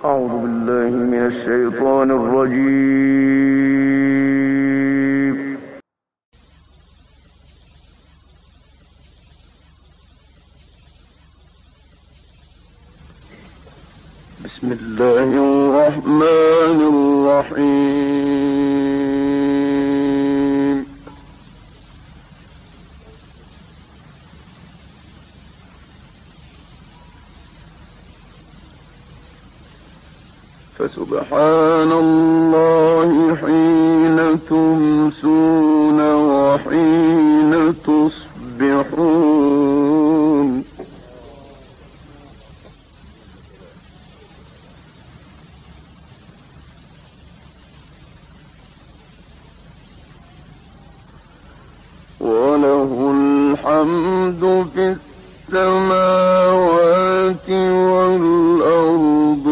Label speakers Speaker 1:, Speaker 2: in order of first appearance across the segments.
Speaker 1: أعوذ بالله من الشيطان الرجيم. بسم الله الرحمن الرحيم. فسبحان الله حين تمسون وحين تصبحون. وله الحمد في السماوات والأرض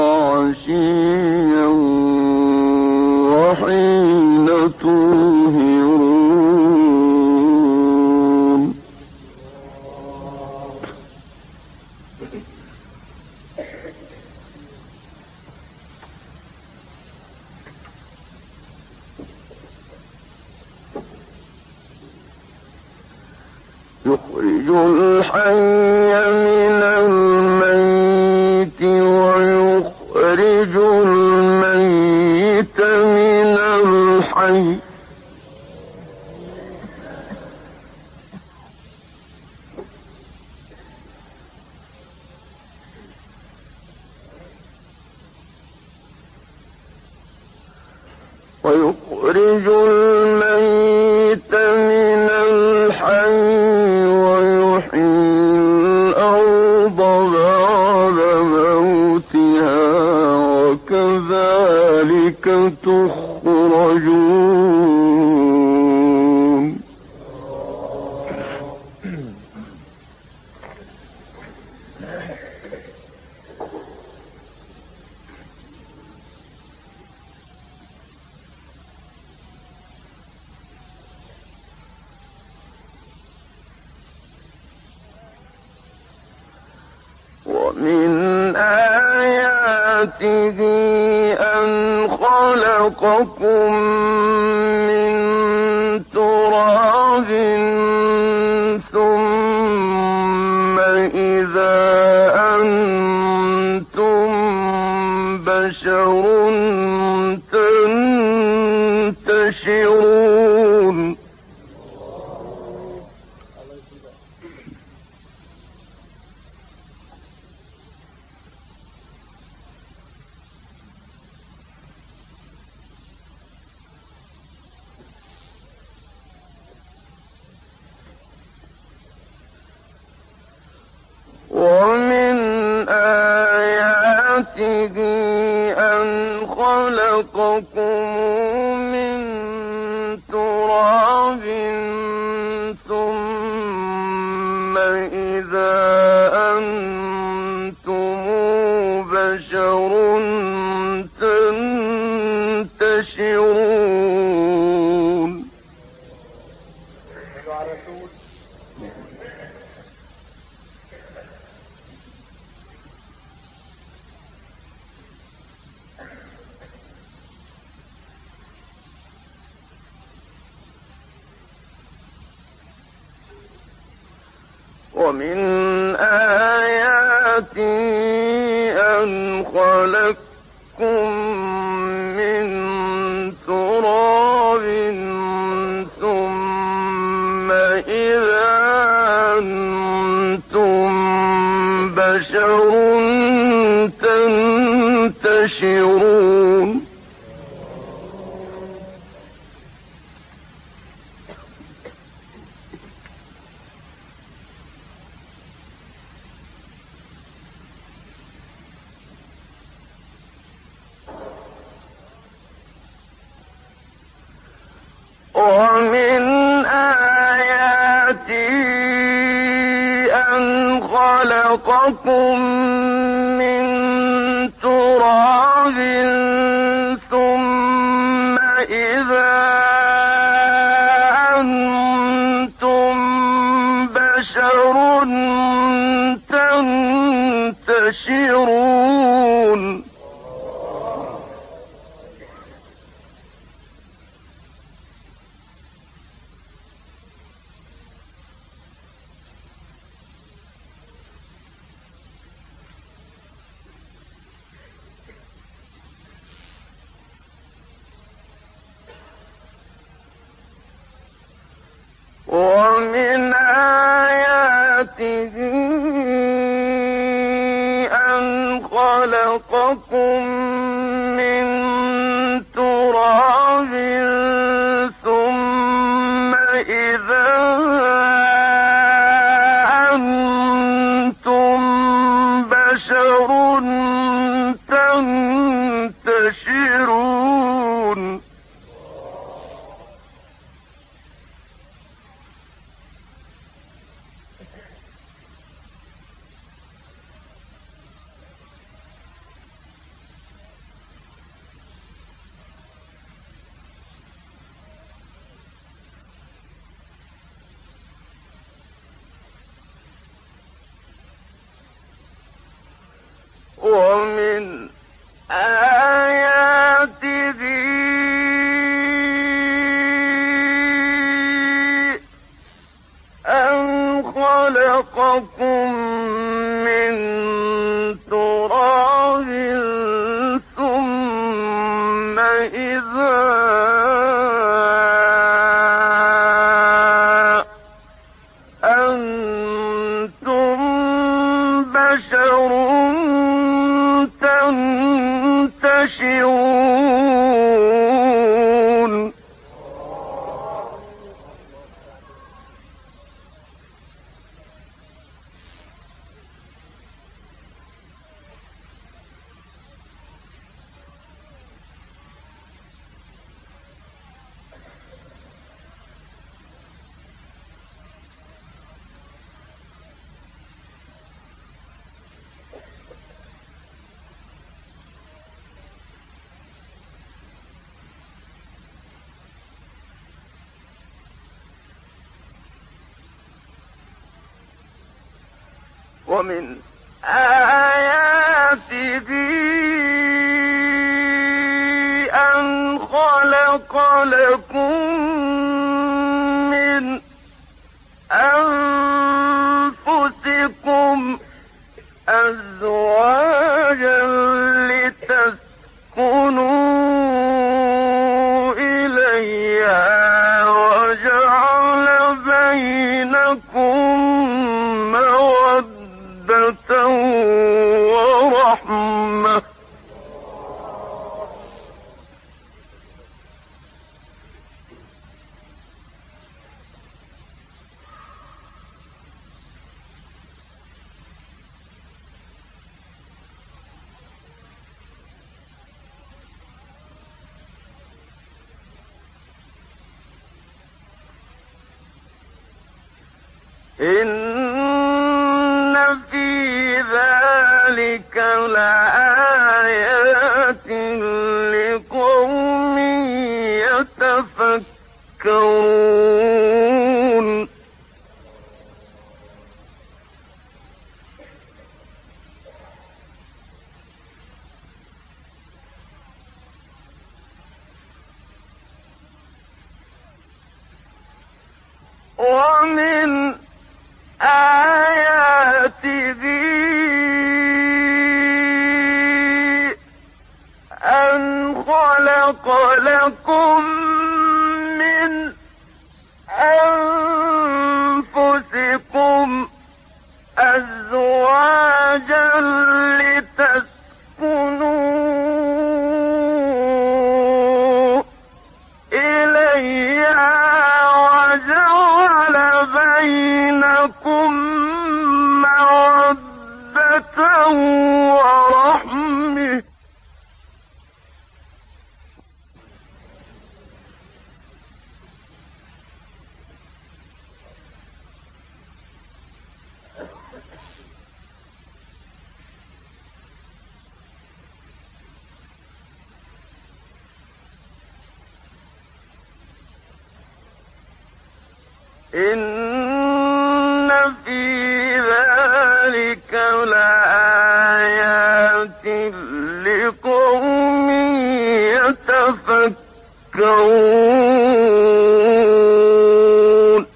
Speaker 1: وعشيا وحين تظهرون. يخرج الحي من الميت ويخرج الميت من الحي. ويخرج الميت من الحي ويحيي الأرض بعد موتها وكذلك تخرجون. ومن آياته أن خلقكم من تراب ثم إذا أنتم بشر تنتشرون. ومن آياته أن خلقكم من تراب ثم إذا أنتم بشر تنتشرون. ومن آياته أن خلقكم من تراب ثم إذا أنتم بشر تنتشرون. ومن آياته أن خلقكم من تراب ثم إذا أنتم بشر تنتشرون. ومن آياته أن خلقكم من تراب ثم إذا أنتم بشر تنتشرون ومن آياته أن خلقكم من تراب ثم إذا أنتم بشر تنتشرون ومن آياته أن خلق لكم من أنفسكم أزواجا لتسكنوا إليها وجعل بينكم مودة ورحمة إن في ذلك لآيات لقوم يتفكرون ومن آياته أن خلق لكم من أنفسكم أزواجا لتسكنوا إليها وجعل بينكم مودة ورحمة إن في ذلك لآيات لقوم يتفكرون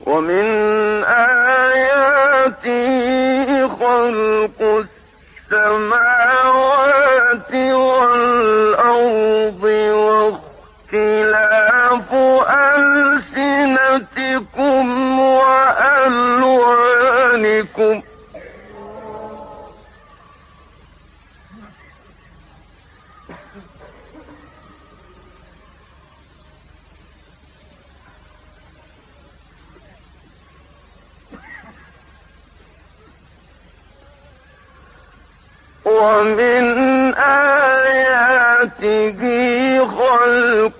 Speaker 1: ومن آياته خلق السماوات والأرض واختلاف ألسنتكم وألوانكم ومن آياته خلق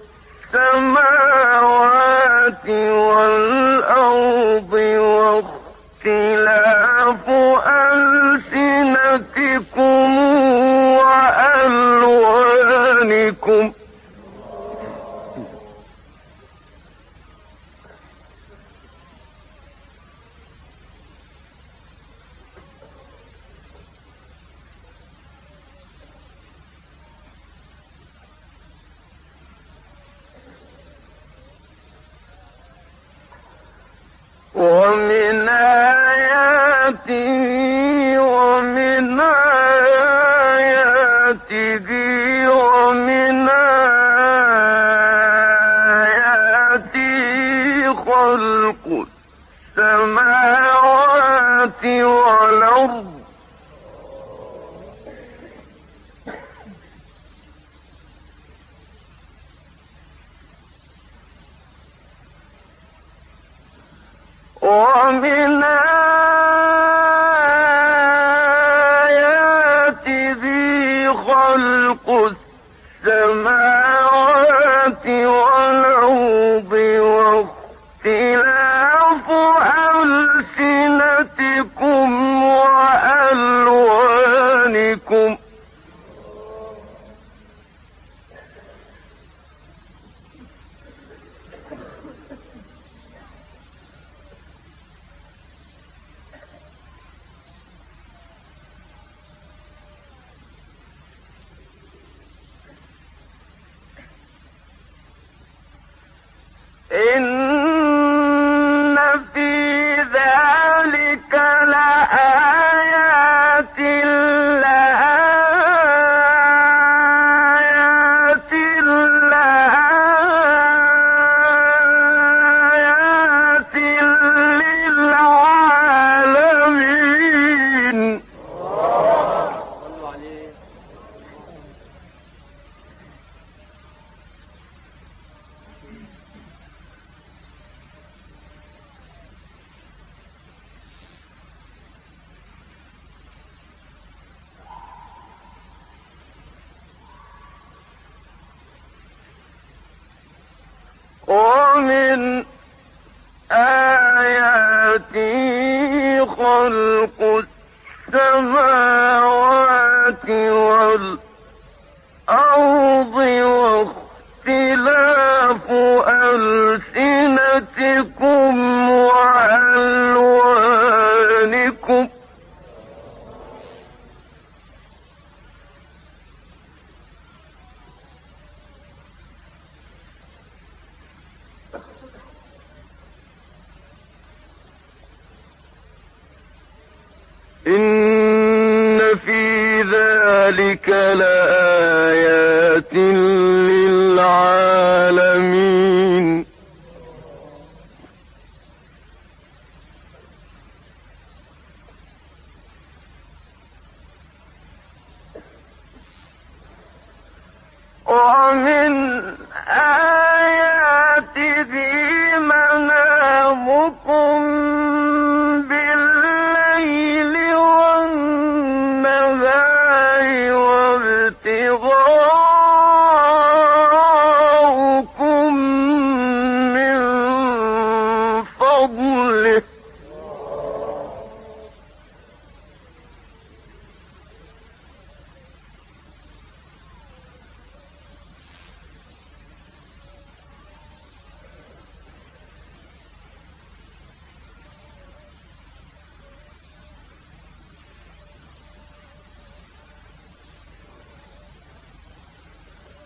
Speaker 1: السماوات والأرض واختلاف ألسنتكم وألوانكم ومن آياته ومن آياته ومن آياته خلق السماوات والأرض ومن آياته خلق السماوات والأرض واختلاف ألسنتكم وألوانكم إن في ذلك لآيات للعالمين ومن آياته خلق السماوات والأرض واختلاف ألسنتكم وألوانكم إن في ذلك لآيات للعالمين ومن آياته منامكم بالليل والنهار وابتغاؤكم من فضله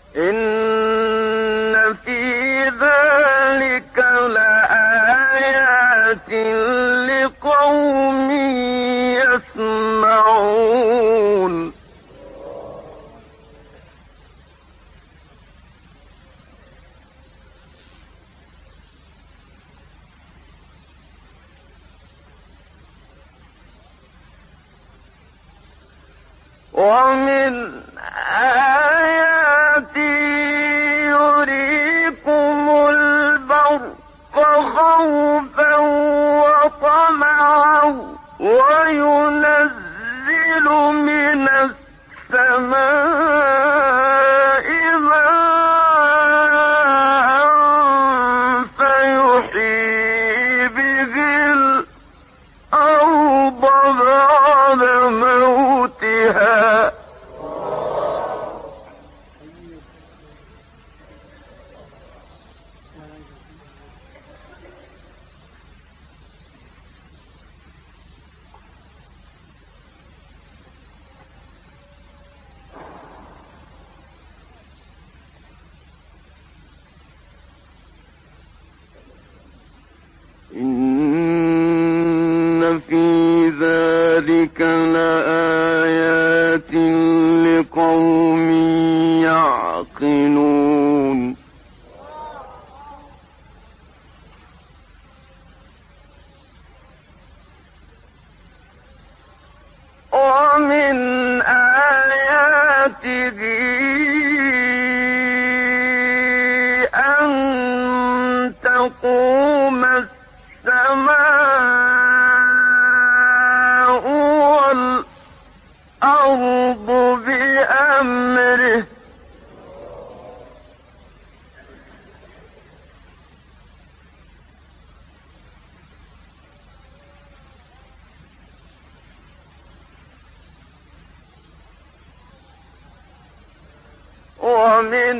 Speaker 1: إن في ذلك لآيات آيَاتٍ لِقَوْمٍ يَسْمَعُونَ وَمِنْ آيَاتِهِ يُرِيكُمُ الْبَرْقَ خَوْفًا وَطَمَعًا وَيُنَزِّلُ مِنَ السَّمَاءِ مَاءً فَيُحْيِي بِهِ الْأَرْضَ بَعْدَ مَوْتِهَا إِنَّ فِي ذَلِكَ لَآيَاتٍ لِقَوْمٍ يَعْقِلُونَ وَمِنْ آيَاتِهِ أَن تَقُومَ السَّمَاءُ وَالْأَرْضُ بِأَمْرِهِ وَمِنْ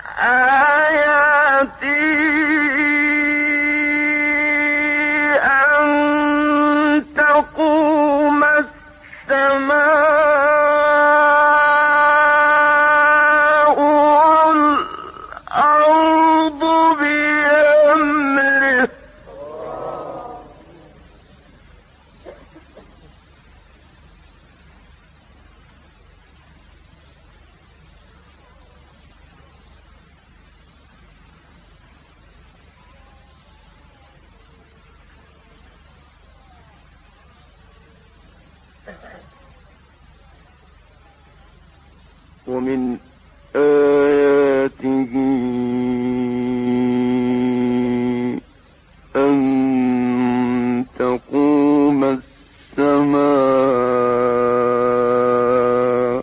Speaker 1: آيَاتِهِ أَن تَقُومَ السَّمَاءُ وَالْأَرْضُ بِأَمْرِهِ ومن آياته أن تقوم السماء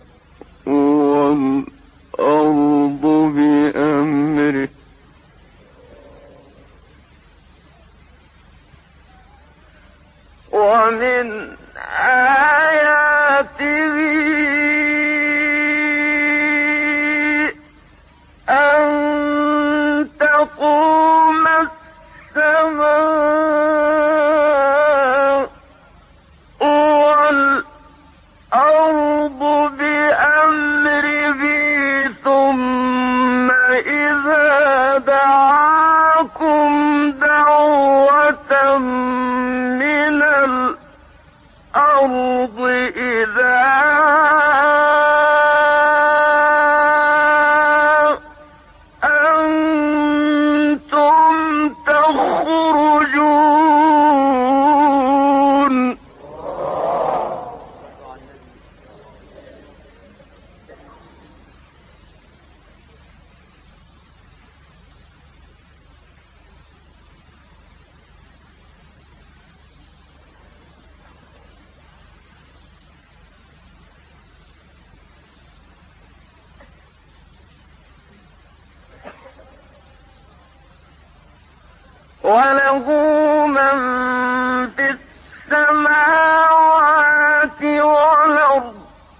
Speaker 1: والأرض بأمره ومن آياته أن تقوم السماء والأرض بأمره ثم إذا دعاكم دعوة من الأرض إذا وله من في السماوات والأرض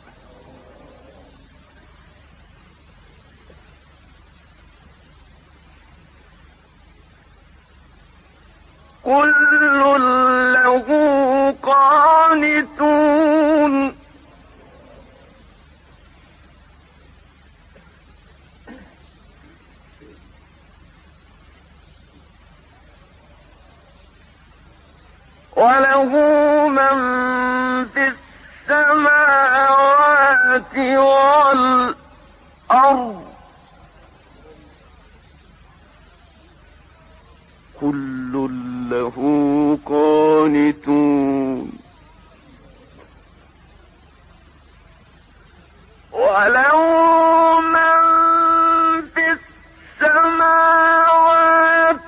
Speaker 1: كل له قانتون وله من في السماوات والأرض كل له قانتون وله من في السماوات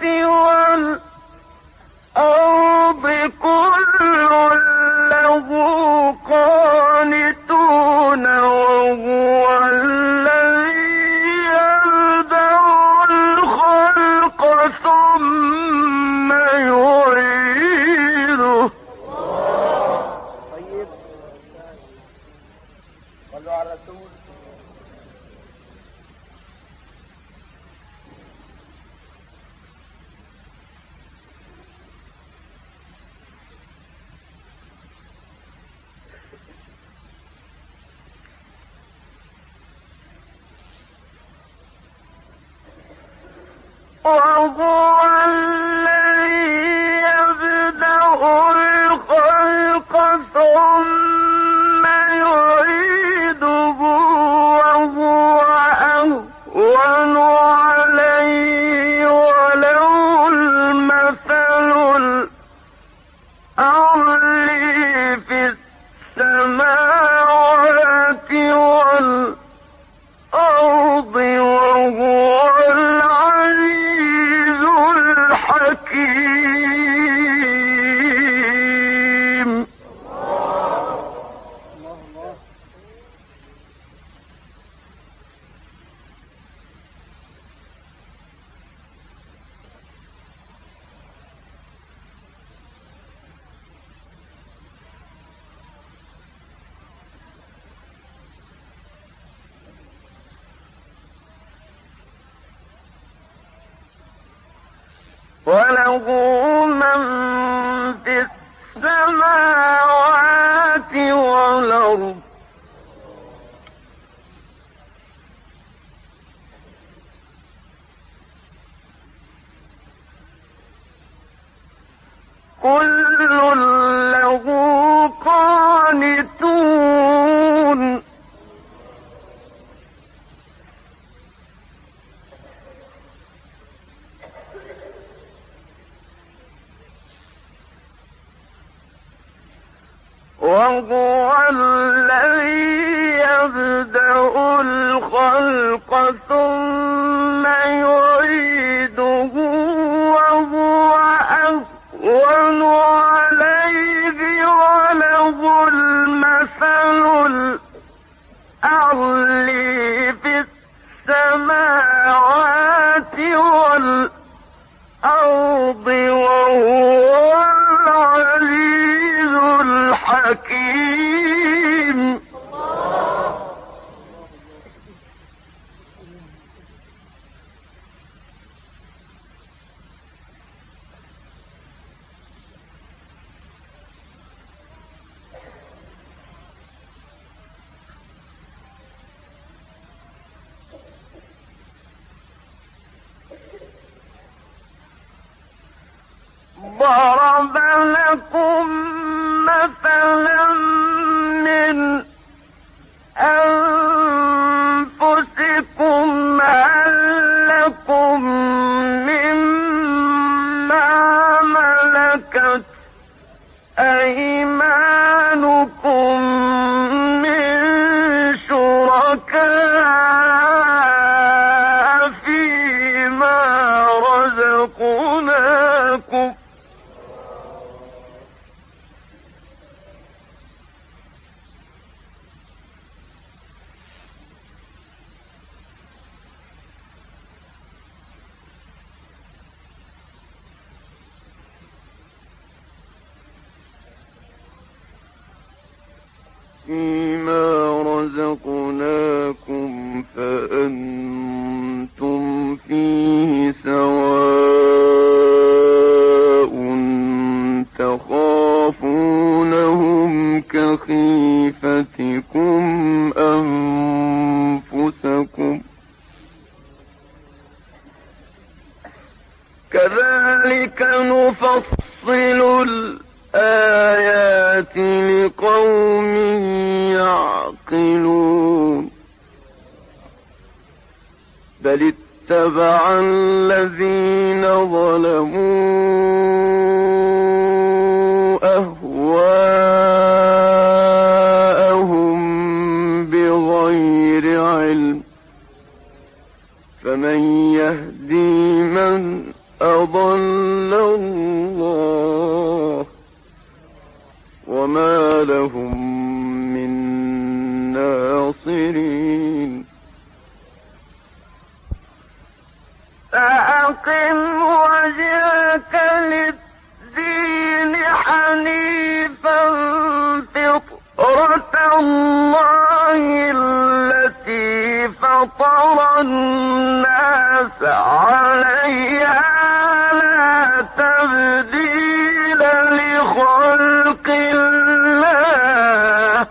Speaker 1: والأرض كل له قانتون وهو الذي يبدأ الخلق ثم يعيده.
Speaker 2: طيب صلوا على الرسول.
Speaker 1: وهو الذي يبدأ الخلق ثم يعيده وهو أهون عليه وله المثل الأعلى في السماوات والأرض وهو العزيز الحكيم. وله من في السماوات والأرض كل له قانتون وهو الذي يبدأ الخلق ثم يعيده وهو أهون عليه وله المثل الأعلى في السماوات والأرض وهو العزيز الحكيم. ضرب لكم مثلا من أنفسكم هل لكم مما ملكت أيمانكم من شركاء فيما رزقناكم فأنتم فيه سواء تخافونهم كخيفتكم أنفسكم كذلك نفصل الآيات الآيات لقوم يعقلون بل اتبع الذين ظلموا أهواءهم بغير علم فمن يهدي من أضل الله وما لهم من ناصرين
Speaker 2: فأقم وجهك للدين حنيفا فطرة الله التي فطر الناس عليها لا تبديل لخلق الله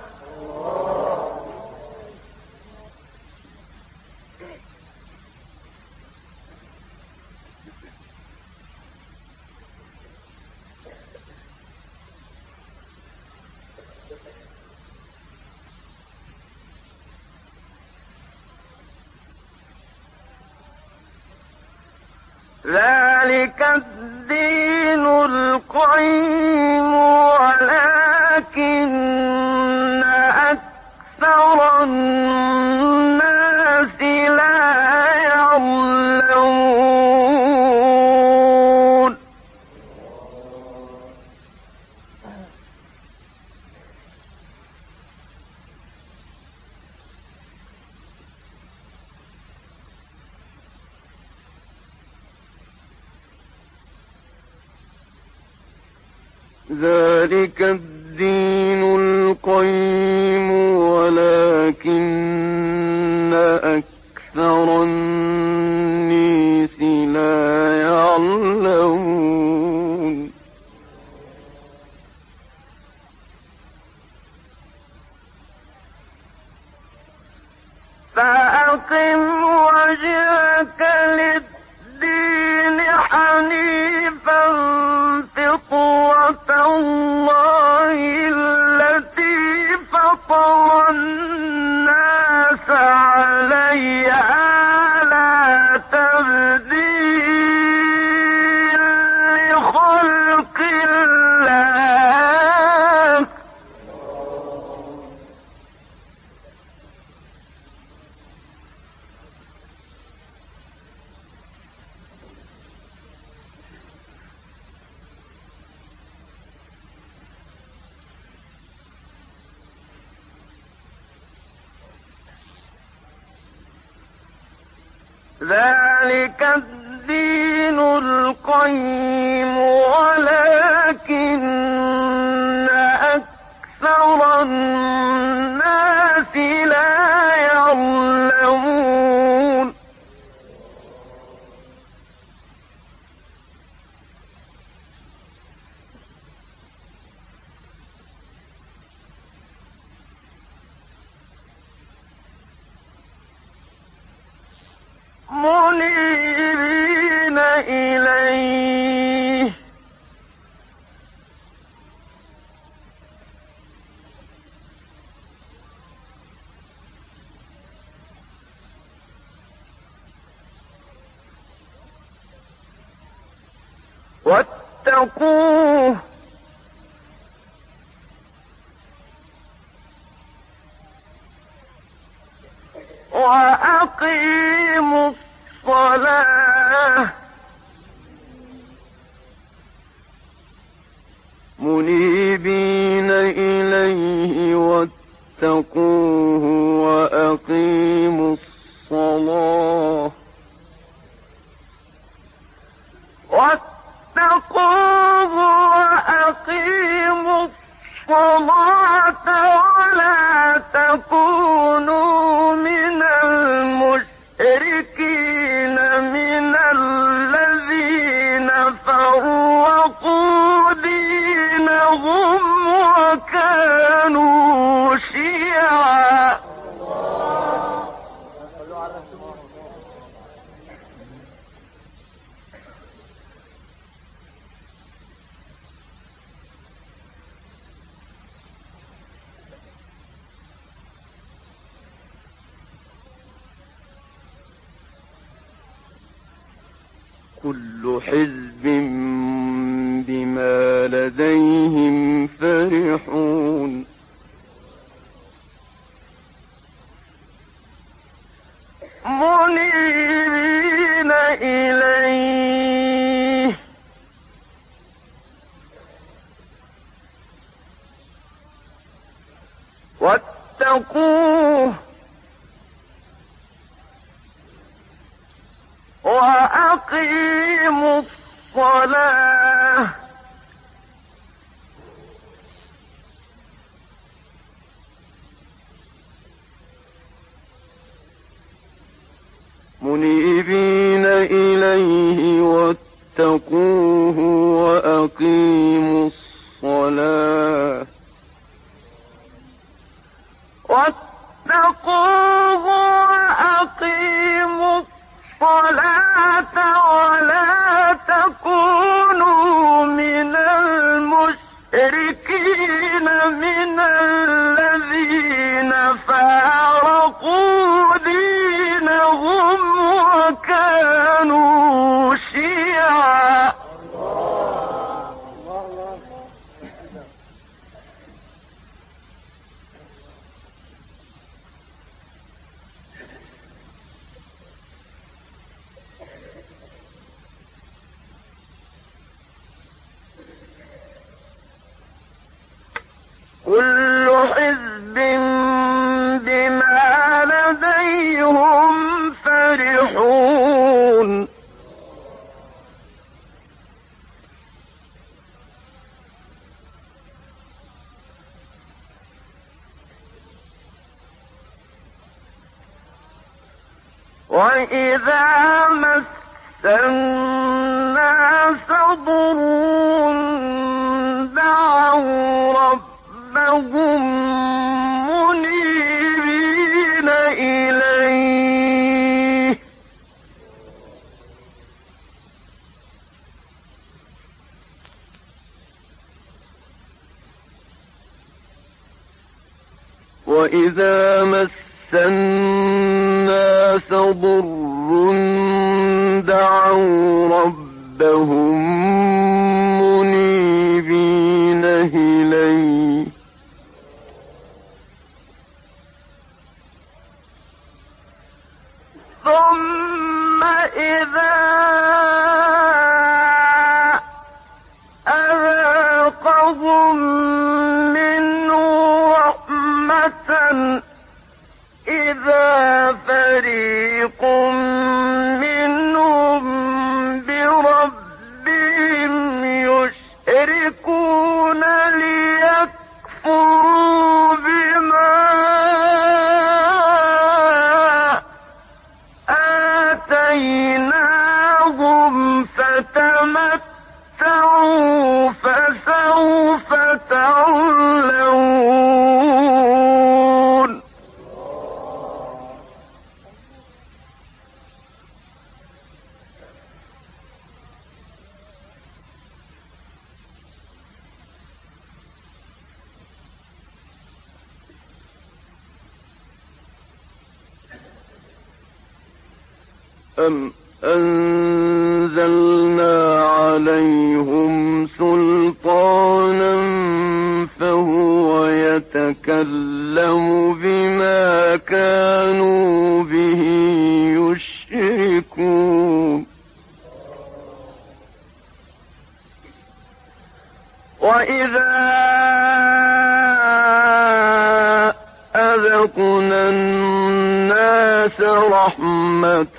Speaker 2: ذلك الدين القيم ولكن أكثر الناس لا يعلمون
Speaker 1: ذلك الدين القيم ولكن أكثر الناس لا يعلمون
Speaker 2: فأقم وجهك للدين حنيفا فطرة الله التي فطر الناس عليها لا تبديل لخلق الله ذلك الدين القيم ولكن أكثر الناس لا يعلمون منيبين إليه واتقوه وأقيموا الصلاة
Speaker 1: منيبين إليه واتقوه وأقيموا الصلاة
Speaker 2: واتقوه وأقيموا الصلاة ولا تكونوا من المشركين من الذين فرقوا دينهم وكانوا شيعا
Speaker 1: كل حزب بما لديهم فرحون
Speaker 2: منيبين إليه واتقوه وأقيموا الصلاة
Speaker 1: منيبين إليه واتقوه وأقيموا الصلاة
Speaker 2: واتقوه وأقيموا الصلاة ولا تكونوا من المشركين من الذين فارقوا دينهم وكانوا شيعا كل حزب بما لديهم فرحون وإذا مس الناس ضر دعوا ربهم منيبين إليه
Speaker 1: وإذا مس الناس ضر دعوا ربهم منيبين إليه
Speaker 2: ثم إذا أذاقهم منه رحمة إذا فريق منهم بربهم يشركون ليكفروا بما آتيناهم فتمتعوا فسوف تعلمون
Speaker 1: أم أنزلنا عليهم سلطانا فهو يتكلم بما كانوا به يشركون
Speaker 2: وإذا
Speaker 1: أذقنا الناس رحمة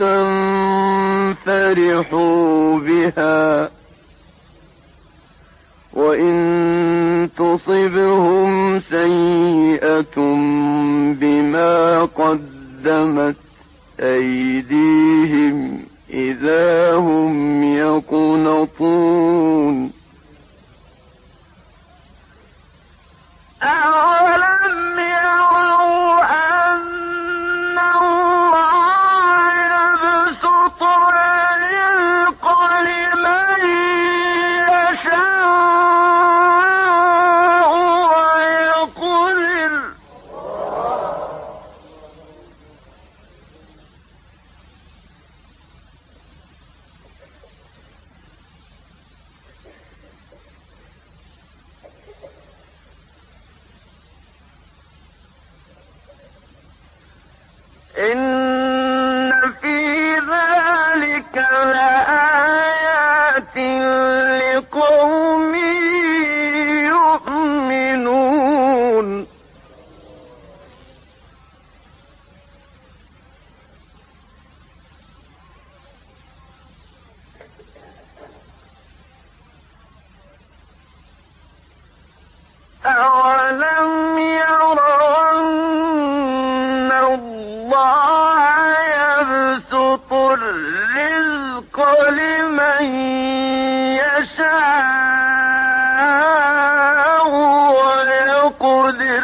Speaker 1: فرحوا بها وإن تصبهم سيئة بما قدمت أيديهم إذا هم يقنطون
Speaker 2: أولم يروا أن الله يبسط الرزق لمن يشاء ويقدر إن في ذلك لآيات لقوم يؤمنون أولم يروا أن الله يبسط الرزق لمن يشاء ويقدر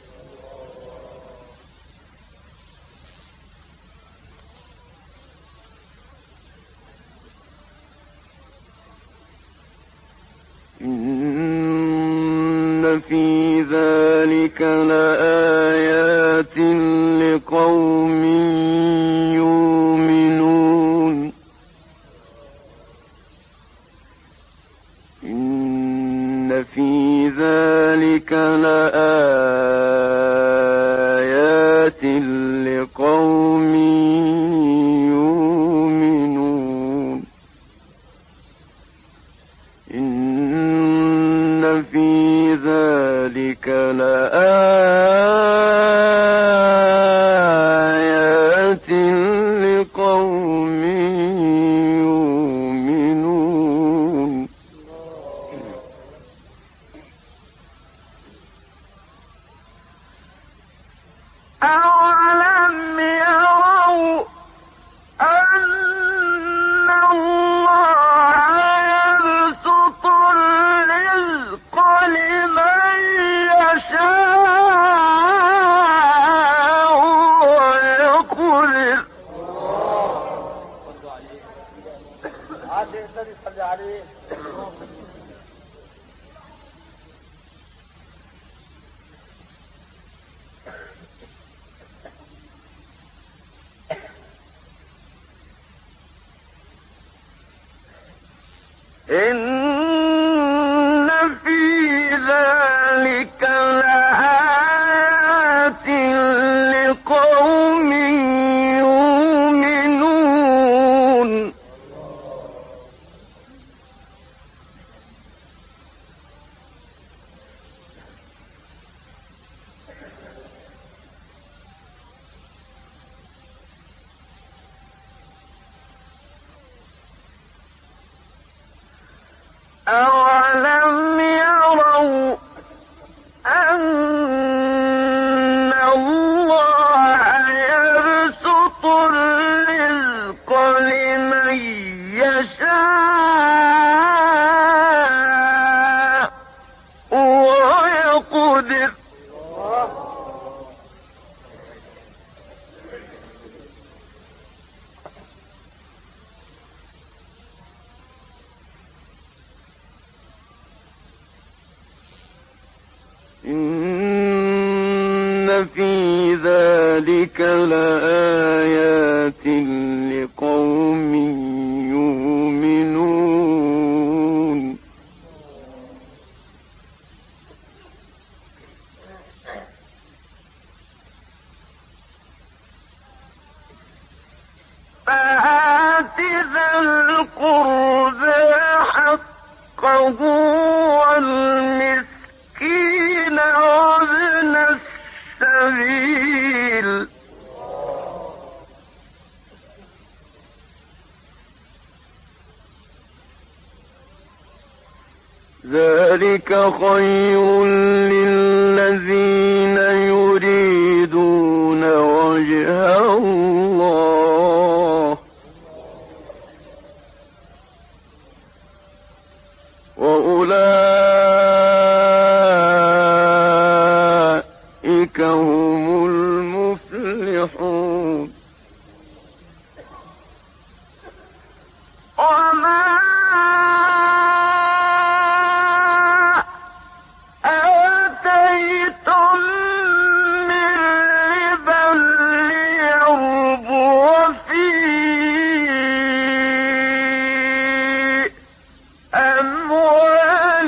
Speaker 2: إن في ذلك لآيات لقوم يؤمنون إن في ذلك لآيات لقوم يؤمنون إن في ذلك لآيات لقوم يؤمنون أولم يروا أن الله يبسط الرزق لمن يشاء ويقدر إن في ذلك لآيات لقوم يؤمنون أولم يروا أن الله يبسط الرزق لمن يشاء ويقدر إن في ذلك لآيات لقوم يؤمنون فآت ذا القربى حقه والمسكين وابن السبيل ذلك خير للذين يريدون وجه الله وأولئك هم المفلحون وما آتيتم من ربا ليربو في أموال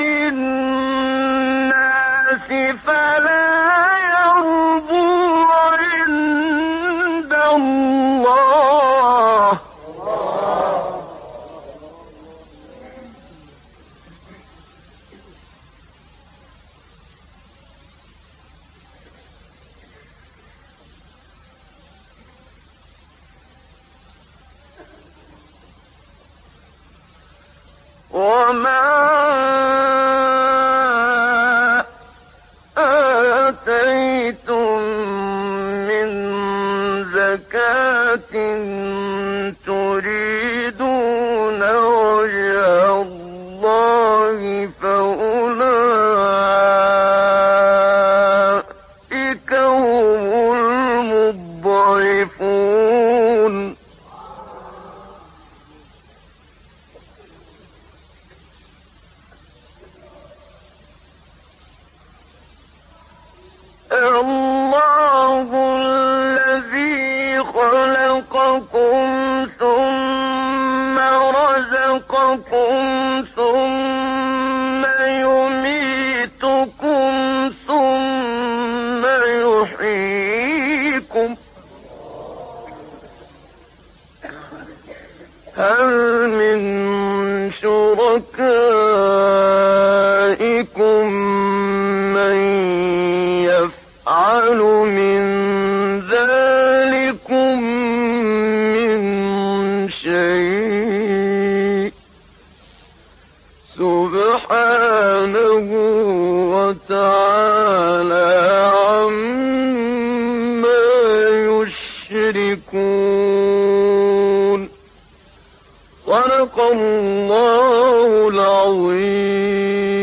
Speaker 2: الناس فلا يربو عند الله وما آتيتم من زكاة تريدون وجه الله فأولئك هم المضعفون. الله الذي خلقكم ثم رزقكم ثم يميتكم ثم يحييكم هل من شركائكم من يفعل من ذلكم من شيء سبحانه وتعالى عما يشركون. صدق الله العظيم.